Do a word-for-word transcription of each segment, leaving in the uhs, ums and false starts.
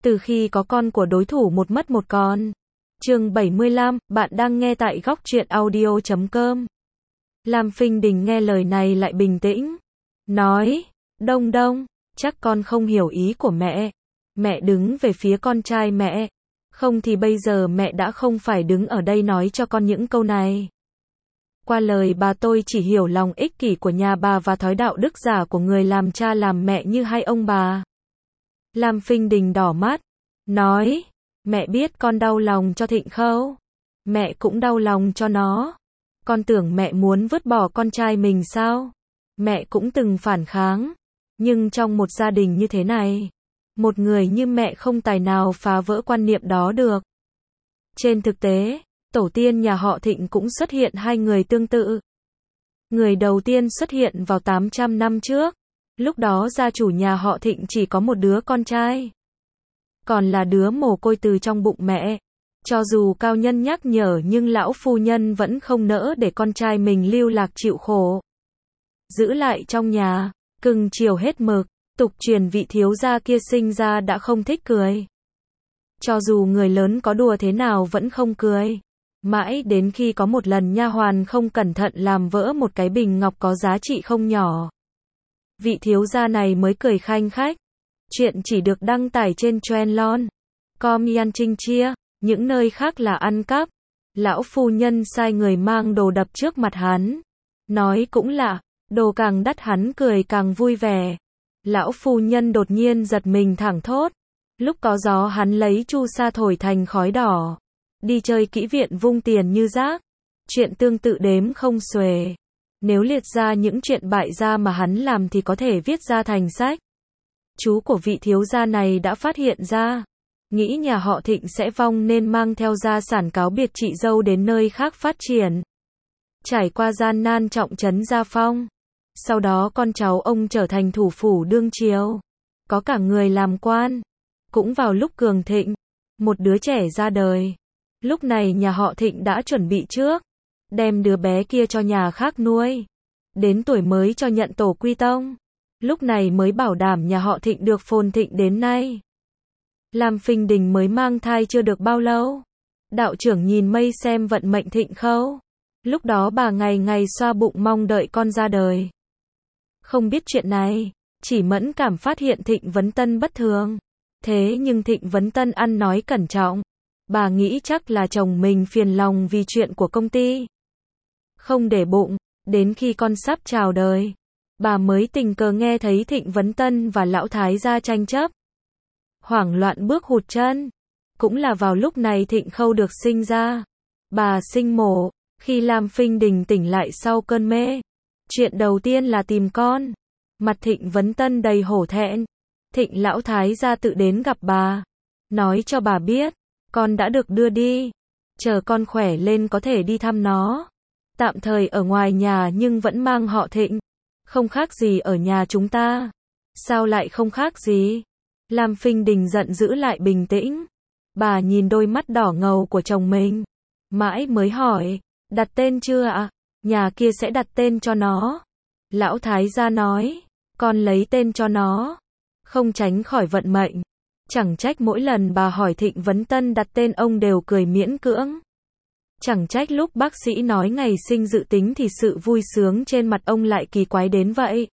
Từ khi có con của đối thủ một mất một còn. Chương bảy mươi lăm, bạn đang nghe tại góc truyện audio chấm com. Lam Phinh Đình nghe lời này lại bình tĩnh. Nói, Đông Đông, chắc con không hiểu ý của mẹ. Mẹ đứng về phía con trai mẹ. Không thì bây giờ mẹ đã không phải đứng ở đây nói cho con những câu này. Qua lời bà tôi chỉ hiểu lòng ích kỷ của nhà bà và thói đạo đức giả của người làm cha làm mẹ như hai ông bà. Lam Phinh Đình đỏ mắt, nói, mẹ biết con đau lòng cho Thịnh Khâu. Mẹ cũng đau lòng cho nó. Con tưởng mẹ muốn vứt bỏ con trai mình sao? Mẹ cũng từng phản kháng. Nhưng trong một gia đình như thế này, một người như mẹ không tài nào phá vỡ quan niệm đó được. Trên thực tế, tổ tiên nhà họ Thịnh cũng xuất hiện hai người tương tự. Người đầu tiên xuất hiện vào tám trăm năm trước. Lúc đó gia chủ nhà họ Thịnh chỉ có một đứa con trai. Còn là đứa mồ côi từ trong bụng mẹ. Cho dù cao nhân nhắc nhở nhưng lão phu nhân vẫn không nỡ để con trai mình lưu lạc chịu khổ. Giữ lại trong nhà, cưng chiều hết mực, tục truyền vị thiếu gia kia sinh ra đã không thích cười. Cho dù người lớn có đùa thế nào vẫn không cười. Mãi đến khi có một lần nha hoàn không cẩn thận làm vỡ một cái bình ngọc có giá trị không nhỏ. Vị thiếu gia này mới cười khanh khách. Chuyện chỉ được đăng tải trên Trendlon com Yan Trinh Chia, những nơi khác là ăn cắp. Lão phu nhân sai người mang đồ đập trước mặt hắn. Nói cũng lạ, đồ càng đắt hắn cười càng vui vẻ. Lão phu nhân đột nhiên giật mình thẳng thốt. Lúc có gió hắn lấy chu sa thổi thành khói đỏ. Đi chơi kỹ viện vung tiền như rác. Chuyện tương tự đếm không xuể. Nếu liệt ra những chuyện bại gia mà hắn làm thì có thể viết ra thành sách. Chú của vị thiếu gia này đã phát hiện ra. Nghĩ nhà họ Thịnh sẽ vong nên mang theo gia sản cáo biệt chị dâu đến nơi khác phát triển. Trải qua gian nan trọng trấn gia phong. Sau đó con cháu ông trở thành thủ phủ đương triều. Có cả người làm quan. Cũng vào lúc cường thịnh, một đứa trẻ ra đời. Lúc này nhà họ Thịnh đã chuẩn bị trước. Đem đứa bé kia cho nhà khác nuôi. Đến tuổi mới cho nhận tổ quy tông. Lúc này mới bảo đảm nhà họ Thịnh được phồn thịnh đến nay. Lam Phinh Đình mới mang thai chưa được bao lâu. Đạo trưởng nhìn mây xem vận mệnh Thịnh Khâu. Lúc đó bà ngày ngày xoa bụng mong đợi con ra đời. Không biết chuyện này, chỉ mẫn cảm phát hiện Thịnh Vấn Tân bất thường. Thế nhưng Thịnh Vấn Tân ăn nói cẩn trọng. Bà nghĩ chắc là chồng mình phiền lòng vì chuyện của công ty. Không để bụng, đến khi con sắp chào đời, bà mới tình cờ nghe thấy Thịnh Vấn Tân và lão thái gia tranh chấp. Hoảng loạn bước hụt chân. Cũng là vào lúc này Thịnh Khâu được sinh ra. Bà sinh mổ, khi Lam Phinh Đình tỉnh lại sau cơn mê. Chuyện đầu tiên là tìm con. Mặt Thịnh Vấn Tân đầy hổ thẹn. Thịnh lão thái gia tự đến gặp bà. Nói cho bà biết, con đã được đưa đi. Chờ con khỏe lên có thể đi thăm nó. Tạm thời ở ngoài nhà nhưng vẫn mang họ Thịnh. Không khác gì ở nhà chúng ta. Sao lại không khác gì? Lam Phinh Đình giận giữ lại bình tĩnh. Bà nhìn đôi mắt đỏ ngầu của chồng mình. Mãi mới hỏi, đặt tên chưa ạ? Nhà kia sẽ đặt tên cho nó. Lão thái gia nói, con lấy tên cho nó. Không tránh khỏi vận mệnh. Chẳng trách mỗi lần bà hỏi Thịnh Vấn Tân đặt tên ông đều cười miễn cưỡng. Chẳng trách lúc bác sĩ nói ngày sinh dự tính thì sự vui sướng trên mặt ông lại kỳ quái đến vậy.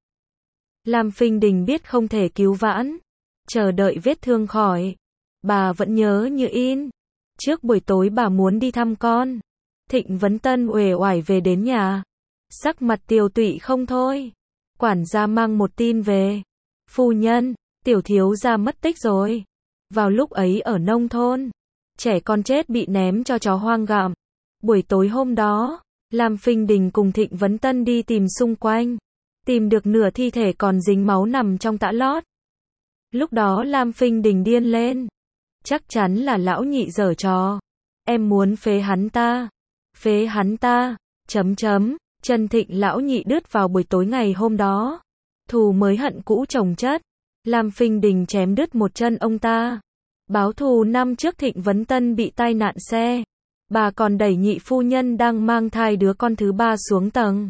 Lam Phinh Đình biết không thể cứu vãn. Chờ đợi vết thương khỏi. Bà vẫn nhớ như in. Trước buổi tối bà muốn đi thăm con. Thịnh Vấn Tân uể oải về đến nhà. Sắc mặt tiều tụy không thôi. Quản gia mang một tin về. Phu nhân, tiểu thiếu gia mất tích rồi. Vào lúc ấy ở nông thôn, trẻ con chết bị ném cho chó hoang gặm. Buổi tối hôm đó, Lam Phinh Đình cùng Thịnh Vấn Tân đi tìm xung quanh. Tìm được nửa thi thể còn dính máu nằm trong tã lót. Lúc đó Lam Phinh Đình điên lên. Chắc chắn là lão nhị giở trò. Em muốn phế hắn ta. Phế hắn ta. Chấm chấm. Chân Thịnh lão nhị đứt vào buổi tối ngày hôm đó. Thù mới hận cũ chồng chất. Lam Phinh Đình chém đứt một chân ông ta. Báo thù năm trước Thịnh Vấn Tân bị tai nạn xe. Bà còn đẩy nhị phu nhân đang mang thai đứa con thứ ba xuống tầng.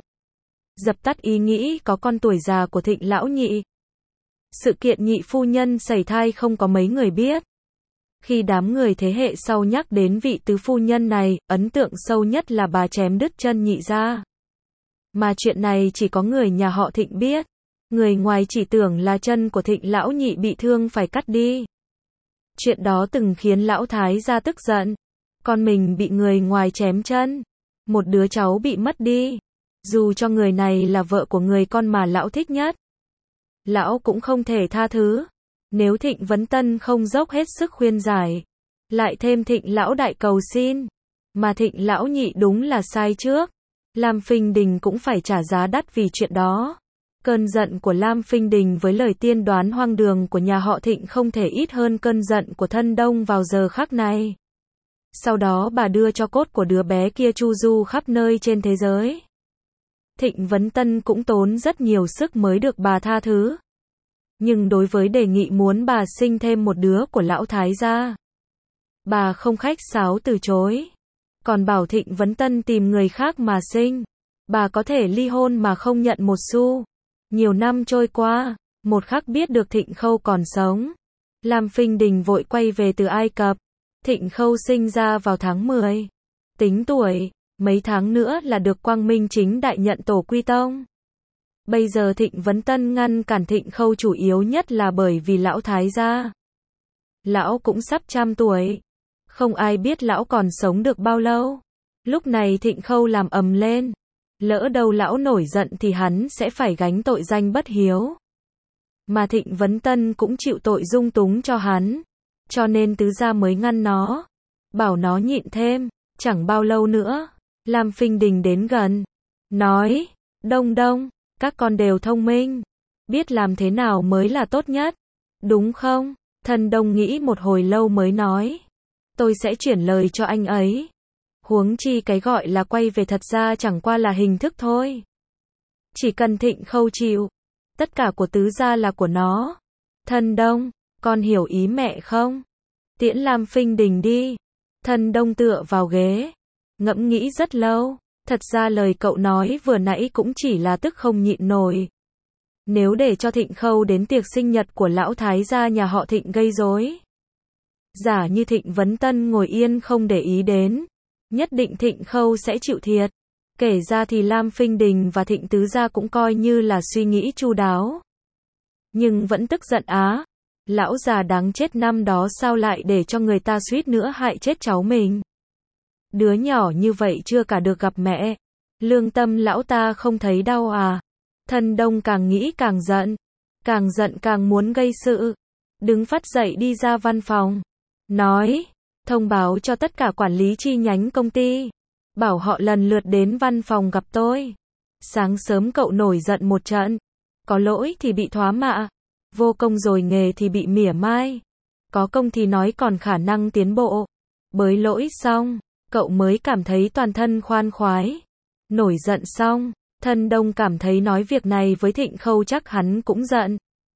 Dập tắt ý nghĩ có con tuổi già của Thịnh lão nhị. Sự kiện nhị phu nhân sẩy thai không có mấy người biết. Khi đám người thế hệ sau nhắc đến vị tứ phu nhân này, ấn tượng sâu nhất là bà chém đứt chân nhị gia. Mà chuyện này chỉ có người nhà họ Thịnh biết. Người ngoài chỉ tưởng là chân của Thịnh lão nhị bị thương phải cắt đi. Chuyện đó từng khiến lão thái gia tức giận. Con mình bị người ngoài chém chân. Một đứa cháu bị mất đi. Dù cho người này là vợ của người con mà lão thích nhất. Lão cũng không thể tha thứ. Nếu Thịnh Vấn Tân không dốc hết sức khuyên giải. Lại thêm Thịnh lão đại cầu xin. Mà Thịnh lão nhị đúng là sai trước. Lam Phinh Đình cũng phải trả giá đắt vì chuyện đó. Cơn giận của Lam Phinh Đình với lời tiên đoán hoang đường của nhà họ Thịnh không thể ít hơn cơn giận của thân Đông vào giờ khắc này. Sau đó bà đưa cho cốt của đứa bé kia chu du khắp nơi trên thế giới. Thịnh Vấn Tân cũng tốn rất nhiều sức mới được bà tha thứ. Nhưng đối với đề nghị muốn bà sinh thêm một đứa của lão thái gia, bà không khách sáo từ chối. Còn bảo Thịnh Vấn Tân tìm người khác mà sinh. Bà có thể ly hôn mà không nhận một xu. Nhiều năm trôi qua, một khắc biết được Thịnh Khâu còn sống. Lam Phinh Đình vội quay về từ Ai Cập. Thịnh Khâu sinh ra vào tháng mười. Tính tuổi, mấy tháng nữa là được Quang Minh chính đại nhận tổ quy tông. Bây giờ Thịnh Vấn Tân ngăn cản Thịnh Khâu chủ yếu nhất là bởi vì lão thái gia. Lão cũng sắp trăm tuổi. Không ai biết lão còn sống được bao lâu. Lúc này Thịnh Khâu làm ầm lên. Lỡ đâu lão nổi giận thì hắn sẽ phải gánh tội danh bất hiếu. Mà Thịnh Vấn Tân cũng chịu tội dung túng cho hắn. Cho nên tứ gia mới ngăn nó. Bảo nó nhịn thêm. Chẳng bao lâu nữa. Lam Phinh Đình đến gần. Nói. Đông Đông. Các con đều thông minh. Biết làm thế nào mới là tốt nhất. Đúng không? Thân Đông nghĩ một hồi lâu mới nói. Tôi sẽ chuyển lời cho anh ấy. Huống chi cái gọi là quay về thật ra chẳng qua là hình thức thôi. Chỉ cần Thịnh Khâu chịu. Tất cả của tứ gia là của nó. Thân Đông, con hiểu ý mẹ không? Tiễn Lam Phinh Đình đi. Thân Đông tựa vào ghế. Ngẫm nghĩ rất lâu. Thật ra lời cậu nói vừa nãy cũng chỉ là tức không nhịn nổi. Nếu để cho Thịnh Khâu đến tiệc sinh nhật của lão thái gia nhà họ Thịnh gây rối. Giả như Thịnh Vấn Tân ngồi yên không để ý đến. Nhất định Thịnh Khâu sẽ chịu thiệt. Kể ra thì Lam Phinh Đình và Thịnh Tứ Gia cũng coi như là suy nghĩ chu đáo. Nhưng vẫn tức giận á. Lão già đáng chết năm đó sao lại để cho người ta suýt nữa hại chết cháu mình. Đứa nhỏ như vậy chưa cả được gặp mẹ. Lương tâm lão ta không thấy đau à. Thân Đông càng nghĩ càng giận. Càng giận càng muốn gây sự. Đứng phát dậy đi ra văn phòng. Nói. Thông báo cho tất cả quản lý chi nhánh công ty. Bảo họ lần lượt đến văn phòng gặp tôi. Sáng sớm cậu nổi giận một trận. Có lỗi thì bị thoá mạ. Vô công rồi nghề thì bị mỉa mai. Có công thì nói còn khả năng tiến bộ. Bới lỗi xong, cậu mới cảm thấy toàn thân khoan khoái. Nổi giận xong, Thân Đông cảm thấy nói việc này với Thịnh Khâu chắc hắn cũng giận.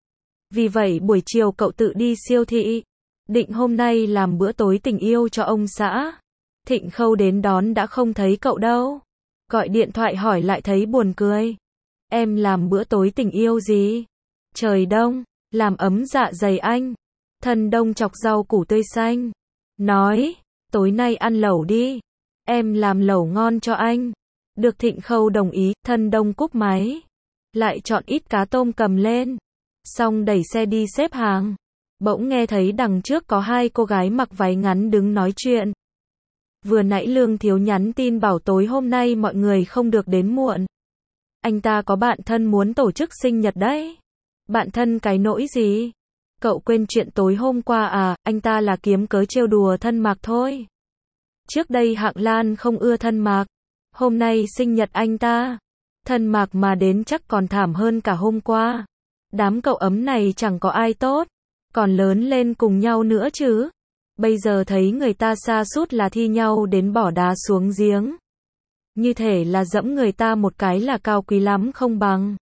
Vì vậy buổi chiều cậu tự đi siêu thị. Định hôm nay làm bữa tối tình yêu cho ông xã. Thịnh Khâu đến đón đã không thấy cậu đâu. Gọi điện thoại hỏi lại thấy buồn cười. Em làm bữa tối tình yêu gì? Trời đông, làm ấm dạ dày anh. Thân Đông chọc rau củ tươi xanh. Nói, tối nay ăn lẩu đi. Em làm lẩu ngon cho anh. Được Thịnh Khâu đồng ý, Thân Đông cúp máy. Lại chọn ít cá tôm cầm lên. Xong đẩy xe đi xếp hàng. Bỗng nghe thấy đằng trước có hai cô gái mặc váy ngắn đứng nói chuyện. Vừa nãy Lương Thiếu nhắn tin bảo tối hôm nay mọi người không được đến muộn. Anh ta có bạn thân muốn tổ chức sinh nhật đấy. Bạn thân cái nỗi gì? Cậu quên chuyện tối hôm qua à, anh ta là kiếm cớ trêu đùa Thân Mạc thôi. Trước đây Hạng Lan không ưa Thân Mạc. Hôm nay sinh nhật anh ta. Thân Mạc mà đến chắc còn thảm hơn cả hôm qua. Đám cậu ấm này chẳng có ai tốt. Còn lớn lên cùng nhau nữa chứ. Bây giờ thấy người ta sa sút là thi nhau đến bỏ đá xuống giếng. Như thể là dẫm người ta một cái là cao quý lắm không bằng.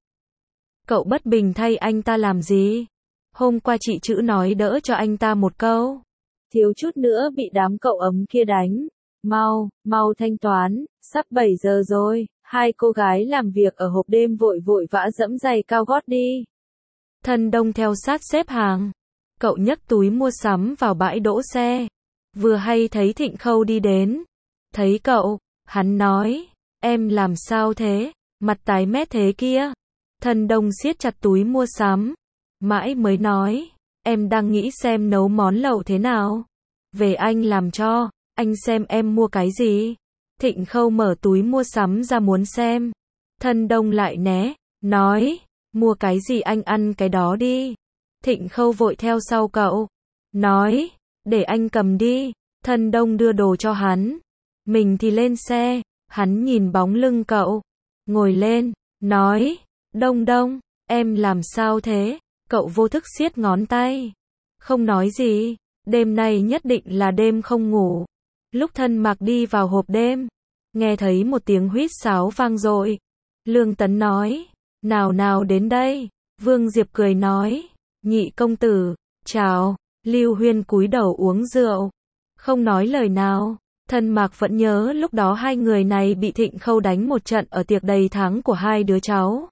Cậu bất bình thay anh ta làm gì? Hôm qua chị Chữ nói đỡ cho anh ta một câu. Thiếu chút nữa bị đám cậu ấm kia đánh. Mau, mau thanh toán, sắp bảy giờ rồi. Hai cô gái làm việc ở hộp đêm vội vội vã dẫm giày cao gót đi. Thân Đông theo sát xếp hàng. Cậu nhấc túi mua sắm vào bãi đỗ xe. Vừa hay thấy Thịnh Khâu đi đến. Thấy cậu, hắn nói, em làm sao thế, mặt tái mét thế kia. Thân Đông siết chặt túi mua sắm. Mãi mới nói, em đang nghĩ xem nấu món lẩu thế nào. Về anh làm cho, anh xem em mua cái gì. Thịnh Khâu mở túi mua sắm ra muốn xem. Thân Đông lại né, nói, mua cái gì anh ăn cái đó đi. Thịnh Khâu vội theo sau cậu, nói, để anh cầm đi. Thân Đông đưa đồ cho hắn. Mình thì lên xe, hắn nhìn bóng lưng cậu. Ngồi lên, nói, Đông Đông, em làm sao thế? Cậu vô thức siết ngón tay. Không nói gì, đêm nay nhất định là đêm không ngủ. Lúc Thân Mạc đi vào hộp đêm, nghe thấy một tiếng huýt sáo vang dội. Lương Tấn nói, nào nào đến đây. Vương Diệp cười nói, nhị công tử, chào. Lưu Huyên cúi đầu uống rượu, không nói lời nào. Thân Mạc vẫn nhớ lúc đó hai người này bị Thịnh Khâu đánh một trận ở tiệc đầy tháng của hai đứa cháu.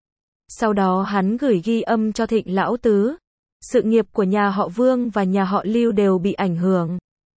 Sau đó hắn gửi ghi âm cho Thịnh lão tứ. Sự nghiệp của nhà họ Vương và nhà họ Lưu đều bị ảnh hưởng.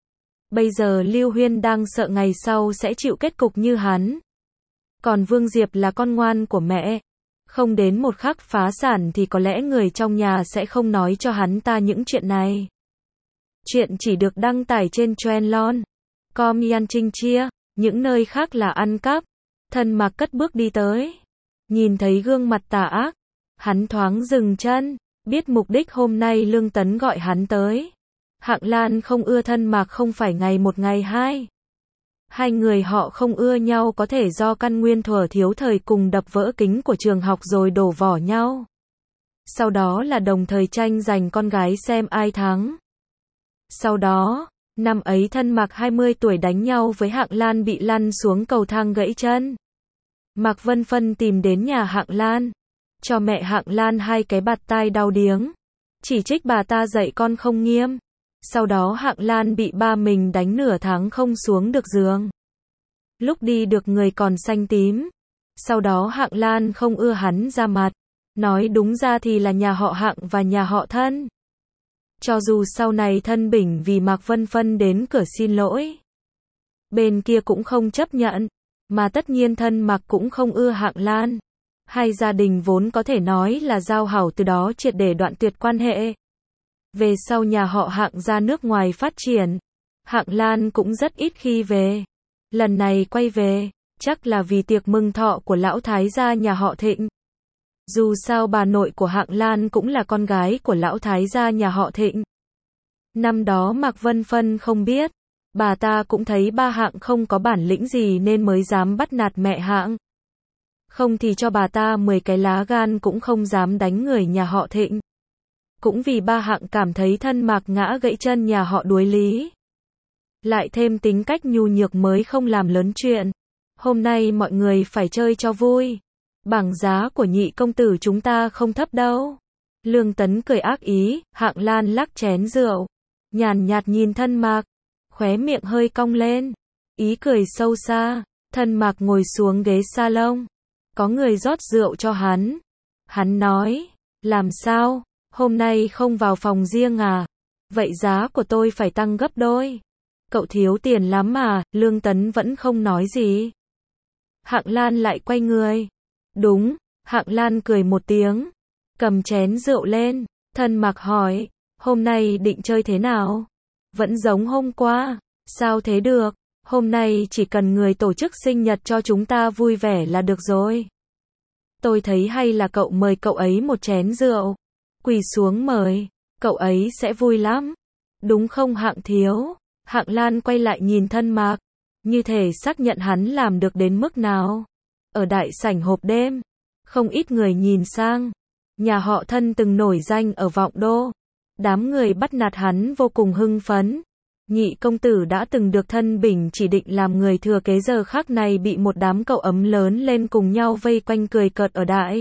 Bây giờ Lưu Huyên đang sợ ngày sau sẽ chịu kết cục như hắn. Còn Vương Diệp là con ngoan của mẹ. Không đến một khắc phá sản thì có lẽ người trong nhà sẽ không nói cho hắn ta những chuyện này. Chuyện chỉ được đăng tải trên Trendlon, com Yan Trinh Chia, những nơi khác là ăn cắp. Thân Mạc cất bước đi tới. Nhìn thấy gương mặt tà ác, hắn thoáng dừng chân, biết mục đích hôm nay Lương Tấn gọi hắn tới. Hạng Lan không ưa Thân Mạc không phải ngày một ngày hai. Hai người họ không ưa nhau có thể do căn nguyên thuở thiếu thời cùng đập vỡ kính của trường học rồi đổ vỏ nhau. Sau đó là đồng thời tranh giành con gái xem ai thắng. Sau đó, năm ấy Thân Mạc hai mươi tuổi đánh nhau với Hạng Lan bị lăn xuống cầu thang gãy chân. Mạc Vân Phân tìm đến nhà Hạng Lan, cho mẹ Hạng Lan hai cái bạt tai đau điếng, chỉ trích bà ta dạy con không nghiêm. Sau đó Hạng Lan bị ba mình đánh nửa tháng không xuống được giường. Lúc đi được người còn xanh tím. Sau đó Hạng Lan không ưa hắn ra mặt. Nói đúng ra thì là nhà họ Hạng và nhà họ Thân. Cho dù sau này Thân Bình vì Mạc Vân Phân đến cửa xin lỗi, bên kia cũng không chấp nhận. Mà tất nhiên Thân Mạc cũng không ưa Hạng Lan. Hai gia đình vốn có thể nói là giao hảo từ đó triệt để đoạn tuyệt quan hệ. Về sau nhà họ Hạng ra nước ngoài phát triển. Hạng Lan cũng rất ít khi về. Lần này quay về, chắc là vì tiệc mừng thọ của lão thái gia nhà họ Thịnh. Dù sao bà nội của Hạng Lan cũng là con gái của lão thái gia nhà họ Thịnh. Năm đó Mạc Vân Phân không biết. Bà ta cũng thấy ba Hạng không có bản lĩnh gì nên mới dám bắt nạt mẹ Hạng. Không thì cho bà ta mười cái lá gan cũng không dám đánh người nhà họ Thịnh. Cũng vì ba Hạng cảm thấy Thân Mạc ngã gãy chân nhà họ đuối lý. Lại thêm tính cách nhu nhược mới không làm lớn chuyện. Hôm nay mọi người phải chơi cho vui. Bảng giá của nhị công tử chúng ta không thấp đâu. Lương Tấn cười ác ý, Hạng Lan lắc chén rượu. Nhàn nhạt nhìn Thân Mạc. Khóe miệng hơi cong lên. Ý cười sâu xa. Thân Mạc ngồi xuống ghế salon. Có người rót rượu cho hắn. Hắn nói, làm sao? Hôm nay không vào phòng riêng à? Vậy giá của tôi phải tăng gấp đôi. Cậu thiếu tiền lắm mà. Lương Tấn vẫn không nói gì. Hạng Lan lại quay người. Đúng. Hạng Lan cười một tiếng. Cầm chén rượu lên. Thân Mạc hỏi, hôm nay định chơi thế nào? Vẫn giống hôm qua. Sao thế được? Hôm nay chỉ cần người tổ chức sinh nhật cho chúng ta vui vẻ là được rồi. Tôi thấy hay là cậu mời cậu ấy một chén rượu. Quỳ xuống mời. Cậu ấy sẽ vui lắm. Đúng không Hạng thiếu? Hạng Lan quay lại nhìn Thân Mạc. Như thể xác nhận hắn làm được đến mức nào. Ở đại sảnh hộp đêm. Không ít người nhìn sang. Nhà họ Thân từng nổi danh ở Vọng Đô. Đám người bắt nạt hắn vô cùng hưng phấn. Nhị công tử đã từng được Thân Bình chỉ định làm người thừa kế giờ khác này bị một đám cậu ấm lớn lên cùng nhau vây quanh cười cợt ở đại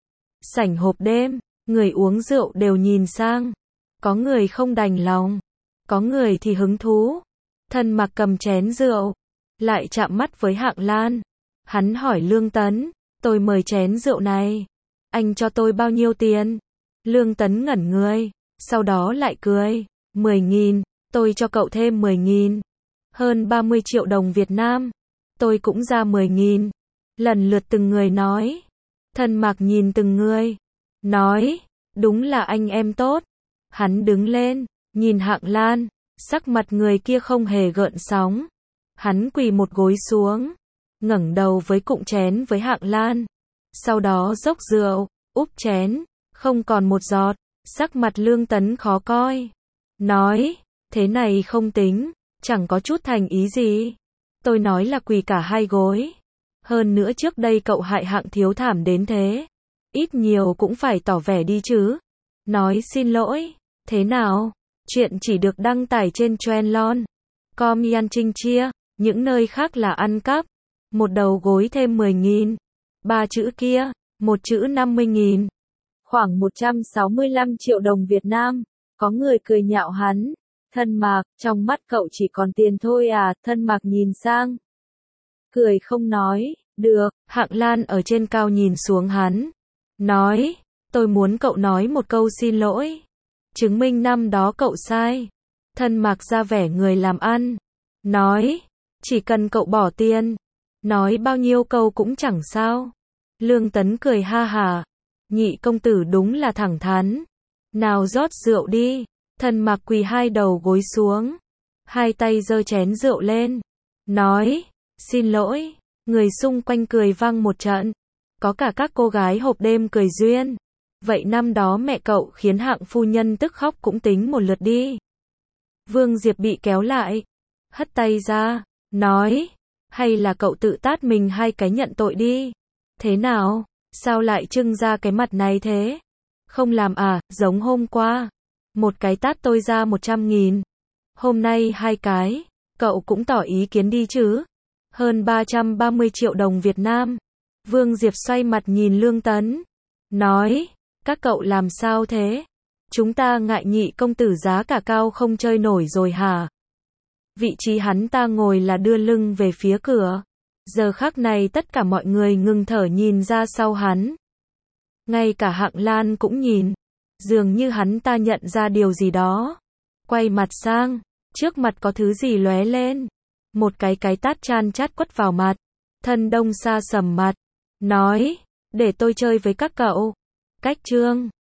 sảnh hộp đêm. Người uống rượu đều nhìn sang. Có người không đành lòng. Có người thì hứng thú. Thân Mạc cầm chén rượu. Lại chạm mắt với Hạng Lan. Hắn hỏi Lương Tấn. Tôi mời chén rượu này. Anh cho tôi bao nhiêu tiền? Lương Tấn ngẩn người. sau đó lại cười. mười nghìn, tôi cho cậu thêm mười nghìn. Hơn ba mươi triệu đồng Việt Nam. Tôi cũng ra mười nghìn. Lần lượt từng người nói. Thân Mạc nhìn từng người. Nói, đúng là anh em tốt. Hắn đứng lên, nhìn Hạng Lan. Sắc mặt người kia không hề gợn sóng. Hắn quỳ một gối xuống. Ngẩng đầu với cụng chén với Hạng Lan. Sau đó dốc rượu, úp chén. Không còn một giọt. Sắc mặt Lương Tấn khó coi. Nói, thế này không tính. Chẳng có chút thành ý gì. Tôi nói là quỳ cả hai gối. Hơn nữa trước đây cậu hại Hạng thiếu thảm đến thế. Ít nhiều cũng phải tỏ vẻ đi chứ. Nói xin lỗi. Thế nào? Chuyện chỉ được đăng tải trên Trendlon. Com Yan Trinh chia. Những nơi khác là ăn cắp. Một đầu gối thêm mười nghìn. Ba chữ kia. Một chữ năm mươi nghìn. Khoảng một trăm sáu mươi lăm triệu đồng Việt Nam. Có người cười nhạo hắn. Thân Mạc, trong mắt cậu chỉ còn tiền thôi à? Thân Mạc nhìn sang. Cười không nói. Được. Hạng Lan ở trên cao nhìn xuống hắn. Nói. Tôi muốn cậu nói một câu xin lỗi. Chứng minh năm đó cậu sai. Thân Mạc ra vẻ người làm ăn. Nói. Chỉ cần cậu bỏ tiền. Nói bao nhiêu câu cũng chẳng sao. Lương Tấn cười ha hả. Nhị công tử đúng là thẳng thắn. Nào rót rượu đi. Thân Mạc quỳ hai đầu gối xuống. Hai tay giơ chén rượu lên. Nói. Xin lỗi. Người xung quanh cười vang một trận. Có cả các cô gái hộp đêm cười duyên. Vậy năm đó mẹ cậu khiến Hạng phu nhân tức khóc cũng tính một lượt đi. Vương Diệp bị kéo lại. Hất tay ra. Nói. Hay là cậu tự tát mình hai cái nhận tội đi. Thế nào? Sao lại trưng ra cái mặt này thế? Không làm à, giống hôm qua. Một cái tát tôi ra một trăm nghìn. Hôm nay hai cái. Cậu cũng tỏ ý kiến đi chứ. Hơn ba trăm ba mươi triệu đồng Việt Nam. Vương Diệp xoay mặt nhìn Lương Tấn. Nói. Các cậu làm sao thế? Chúng ta ngại nhị công tử giá cả cao không chơi nổi rồi hả? Vị trí hắn ta ngồi là đưa lưng về phía cửa. Giờ khắc này tất cả mọi người ngừng thở nhìn ra sau hắn. Ngay cả Hạng Lan cũng nhìn. Dường như hắn ta nhận ra điều gì đó. Quay mặt sang. Trước mặt có thứ gì lóe lên. Một cái cái tát chan chát quất vào mặt. Thân Đông Sa sầm mặt. Nói. Để tôi chơi với các cậu. Cách chương.